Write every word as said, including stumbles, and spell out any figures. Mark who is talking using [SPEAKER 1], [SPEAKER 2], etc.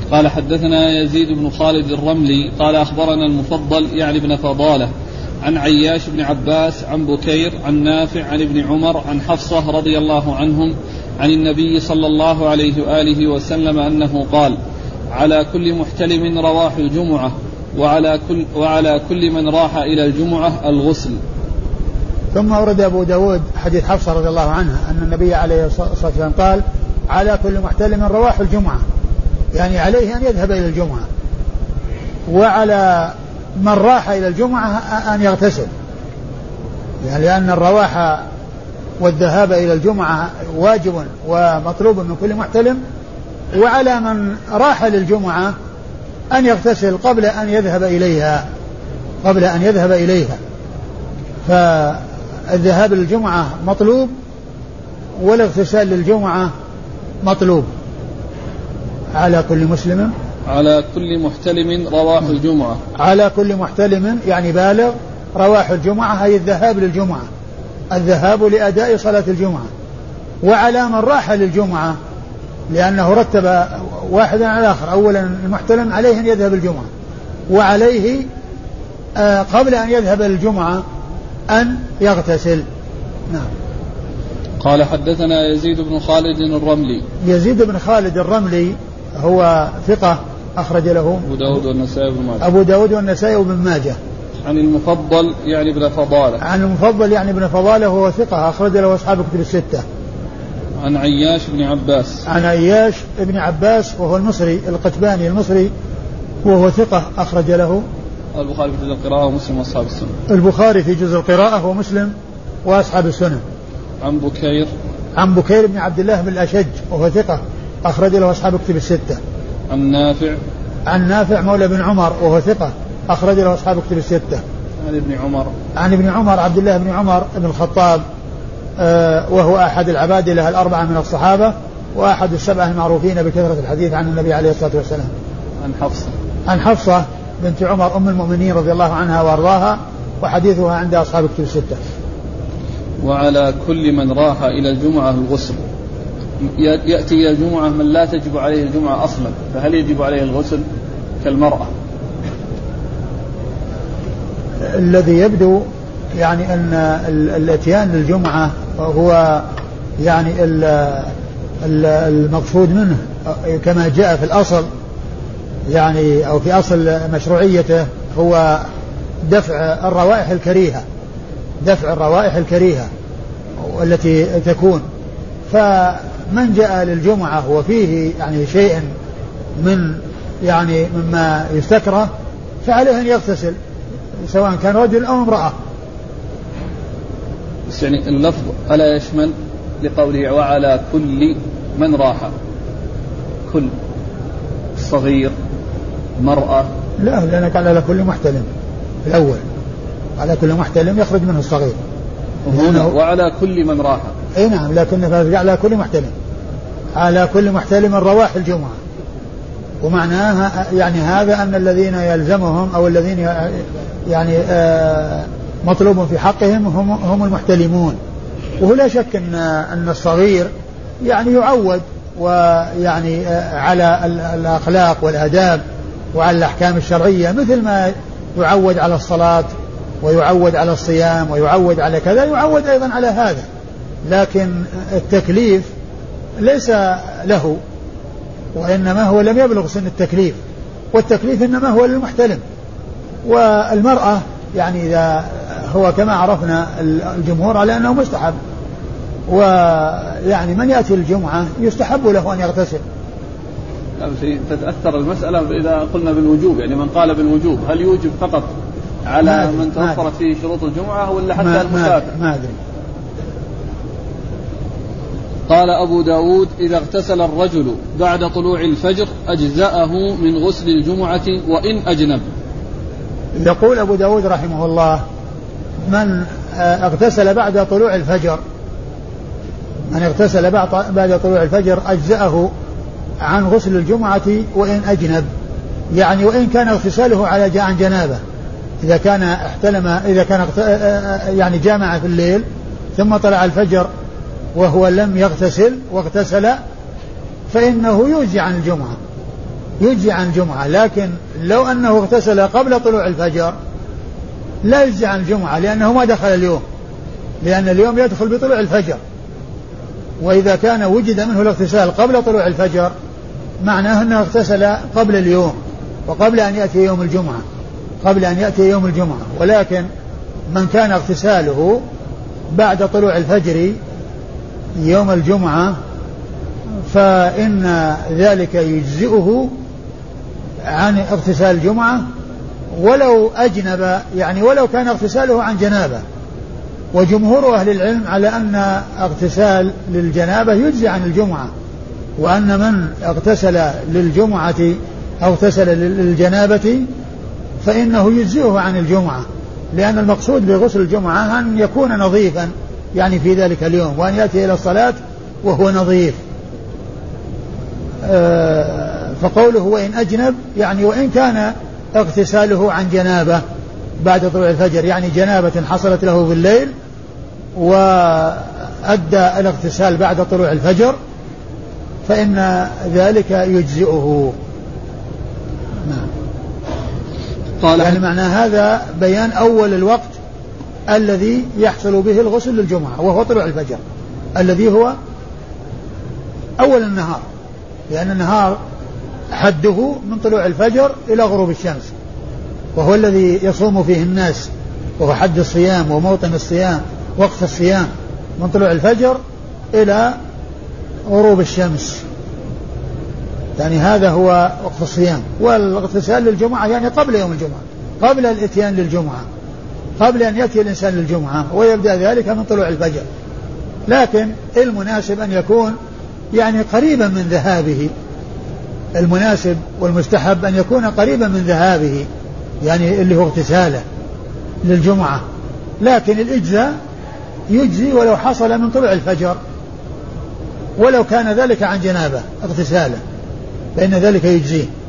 [SPEAKER 1] قال حدثنا يزيد بن خالد الرملي قال أخبرنا المفضل يعني بن فضالة عن عياش بن عباس عن بكير عن نافع عن ابن عمر عن حفصة رضي الله عنهم عن النبي صلى الله عليه وآله وسلم أنه قال على كل محتلم رواح الجمعة وعلى كل, وعلى كل من راح إلى الجمعة الغسل.
[SPEAKER 2] ثم ورد أبو داود حديث حفصة رضي الله عنها أن النبي عليه الصلاة والسلام قال على كل محتلم رواح الجمعة، يعني عليه أن يذهب إلى الجمعة، وعلى من راح إلى الجمعة أن يغتسل، يعني لأن الرواح والذهاب إلى الجمعة واجب ومطلوب من كل محتلم، وعلى من راح للجمعة أن يغتسل قبل أن يذهب إليها قبل أن يذهب إليها فالذهاب للجمعة مطلوب والاغتسال للجمعة مطلوب. على كل مسلم
[SPEAKER 1] على كل محتلم رواح الجمعة،
[SPEAKER 2] على كل محتلم يعني بالغ رواح الجمعة هي الذهاب للجمعة، الذهاب لأداء صلاة الجمعة. وعلى من راح للجمعة لأنه رتب واحدا على الآخر، أولا المحتلم عليه أن يذهب الجمعة، وعليه آه قبل أن يذهب للجمعة أن يغتسل. نعم.
[SPEAKER 1] قال حدثنا يزيد بن خالد الرملي.
[SPEAKER 2] يزيد بن خالد الرملي هو ثقة أخرج له
[SPEAKER 1] أبو داود والنسائي وابن ماجه.
[SPEAKER 2] أبو داود والنسائي وابن ماجه.
[SPEAKER 1] عن المفضل يعني ابن فضالة.
[SPEAKER 2] عن المفضل يعني ابن فضالة وهو ثقة أخرج له أصحاب كتب الستة.
[SPEAKER 1] عن عياش بن عباس.
[SPEAKER 2] عن عياش بن عباس وهو المصري القتباني المصري وهو ثقة أخرج له
[SPEAKER 1] البخاري في جزء القراءة ومسلم وأصحاب السنة.
[SPEAKER 2] البخاري في جزء القراءة ومسلم وأصحاب السنة.
[SPEAKER 1] عن بكير.
[SPEAKER 2] عن بكير بن عبد الله بن الأشج وهو ثقة أخرج له أصحاب كتب الستة.
[SPEAKER 1] عن نافع.
[SPEAKER 2] عن نافع مولى بن عمر وهو ثقة أخرج له أصحاب كتب الستة.
[SPEAKER 1] عن ابن عمر.
[SPEAKER 2] عن ابن عمر عبد الله بن عمر بن الخطاب آه وهو أحد العبادلة الأربعة من الصحابة وأحد السبعة المعروفين بكثرة الحديث عن النبي عليه الصلاة والسلام.
[SPEAKER 1] عن حفصة.
[SPEAKER 2] عن حفصة بنت عمر أم المؤمنين رضي الله عنها وأرضاها وحديثها عند أصحاب كتب الستة.
[SPEAKER 1] وعلى كل من راح إلى الجمعة الغسل. يأتي إلى الجمعة من لا تجب عليه الجمعة أصلا، فهل يجب عليه الغسل كالمرأة؟
[SPEAKER 2] الذي يبدو يعني أن الاتيان للجمعة هو يعني المقصود منه كما جاء في الأصل يعني أو في أصل مشروعيته هو دفع الروائح الكريهة دفع الروائح الكريهة التي تكون. فمن جاء للجمعة وفيه يعني شيء من يعني مما يستكره فعليه أن يغتسل سواء كان رجل أو امرأة.
[SPEAKER 1] بس يعني اللفظ ألا يشمل لقوله وعلى كل من راح، كل صغير مرأة؟
[SPEAKER 2] لا، لأنك على كل محتلم الأول، على كل محتلم يخرج منه الصغير
[SPEAKER 1] وعلى كل من راح.
[SPEAKER 2] اي نعم، لكن على كل محتلم، على كل محتلم رواح الجمعة. ومعناها يعني هذا أن الذين يلزمهم أو الذين يعني آه مطلوب في حقهم هم, هم المحتلمون. وهو لا شك أن, أن الصغير يعني يعود ويعني آه على الأخلاق والآداب وعلى الأحكام الشرعية مثل ما يعود على الصلاة ويعود على الصيام ويعود على كذا، يعود أيضا على هذا. لكن التكليف ليس له، وإنما هو لم يبلغ سن التكليف، والتكليف إنما هو للمحتلم. والمرأة يعني إذا هو كما عرفنا الجمهور على أنه مستحب، ويعني من يأتي الجمعة يستحب له أن يغتسل.
[SPEAKER 1] تتأثر المسألة إذا قلنا بالوجوب، يعني من قال بالوجوب هل يوجب فقط على من توفرت فيه شروط الجمعة ولا حتى المسافر؟
[SPEAKER 2] ما أدري.
[SPEAKER 1] قال أبو داود إذا اغتسل الرجل بعد طلوع الفجر أجزأه من غسل الجمعة وإن أجنب.
[SPEAKER 2] يقول أبو داود رحمه الله من اغتسل بعد طلوع الفجر من اغتسل بعد طلوع الفجر أجزأه عن غسل الجمعة وإن أجنب، يعني وإن كان اغتساله على عن جنابه، إذا كان احتلم إذا كان يعني جامع في الليل ثم طلع الفجر وهو لم يغتسل واغتسل فإنه يجزي عن الجمعة، يجزي عن الجمعة. لكن لو أنه اغتسل قبل طلوع الفجر لا يجزي عن الجمعة، لأنه ما دخل اليوم، لأن اليوم يدخل بطلوع الفجر. وإذا كان وجد منه الاغتسال قبل طلوع الفجر معناه أنه اغتسل قبل اليوم وقبل أن يأتي يوم الجمعة، قبل أن يأتي يوم الجمعة. ولكن من كان اغتساله بعد طلوع الفجر يوم الجمعة فإن ذلك يجزئه عن اغتسال الجمعة ولو أجنب، يعني ولو كان اغتساله عن جنابة. وجمهور أهل العلم على أن اغتسال للجنابة يجزي عن الجمعة، وأن من اغتسل للجمعة أو اغتسل للجنابة فإنه يجزئه عن الجمعة، لأن المقصود بغسل الجمعة أن يكون نظيفا يعني في ذلك اليوم، وأن يأتي إلى الصلاة وهو نظيف. فقوله وإن أجنب يعني وإن كان اغتساله عن جنابة بعد طلوع الفجر، يعني جنابة حصلت له بالليل وأدى الاغتسال بعد طلوع الفجر فإن ذلك يجزئه. نعم. قال يعني معنى هذا بيان أول الوقت الذي يحصل به الغسل للجمعة وهو طلوع الفجر الذي هو أول النهار، لأن النهار حده من طلوع الفجر إلى غروب الشمس، وهو الذي يصوم فيه الناس، وهو حد الصيام وموطن الصيام وقت الصيام من طلوع الفجر إلى غروب الشمس، يعني هذا هو وقت الصيام. والاغتسال للجمعة يعني قبل يوم الجمعة، قبل الاتيان للجمعة، قبل أن يأتي الإنسان للجمعة، ويبدأ ذلك من طلوع الفجر. لكن المناسب أن يكون يعني قريبا من ذهابه، المناسب والمستحب أن يكون قريبا من ذهابه، يعني اللي هو اغتساله للجمعة. لكن الإجزاء يجزي ولو حصل من طلوع الفجر، ولو كان ذلك عن جنابة اغتساله، فإن ذلك يجزيه.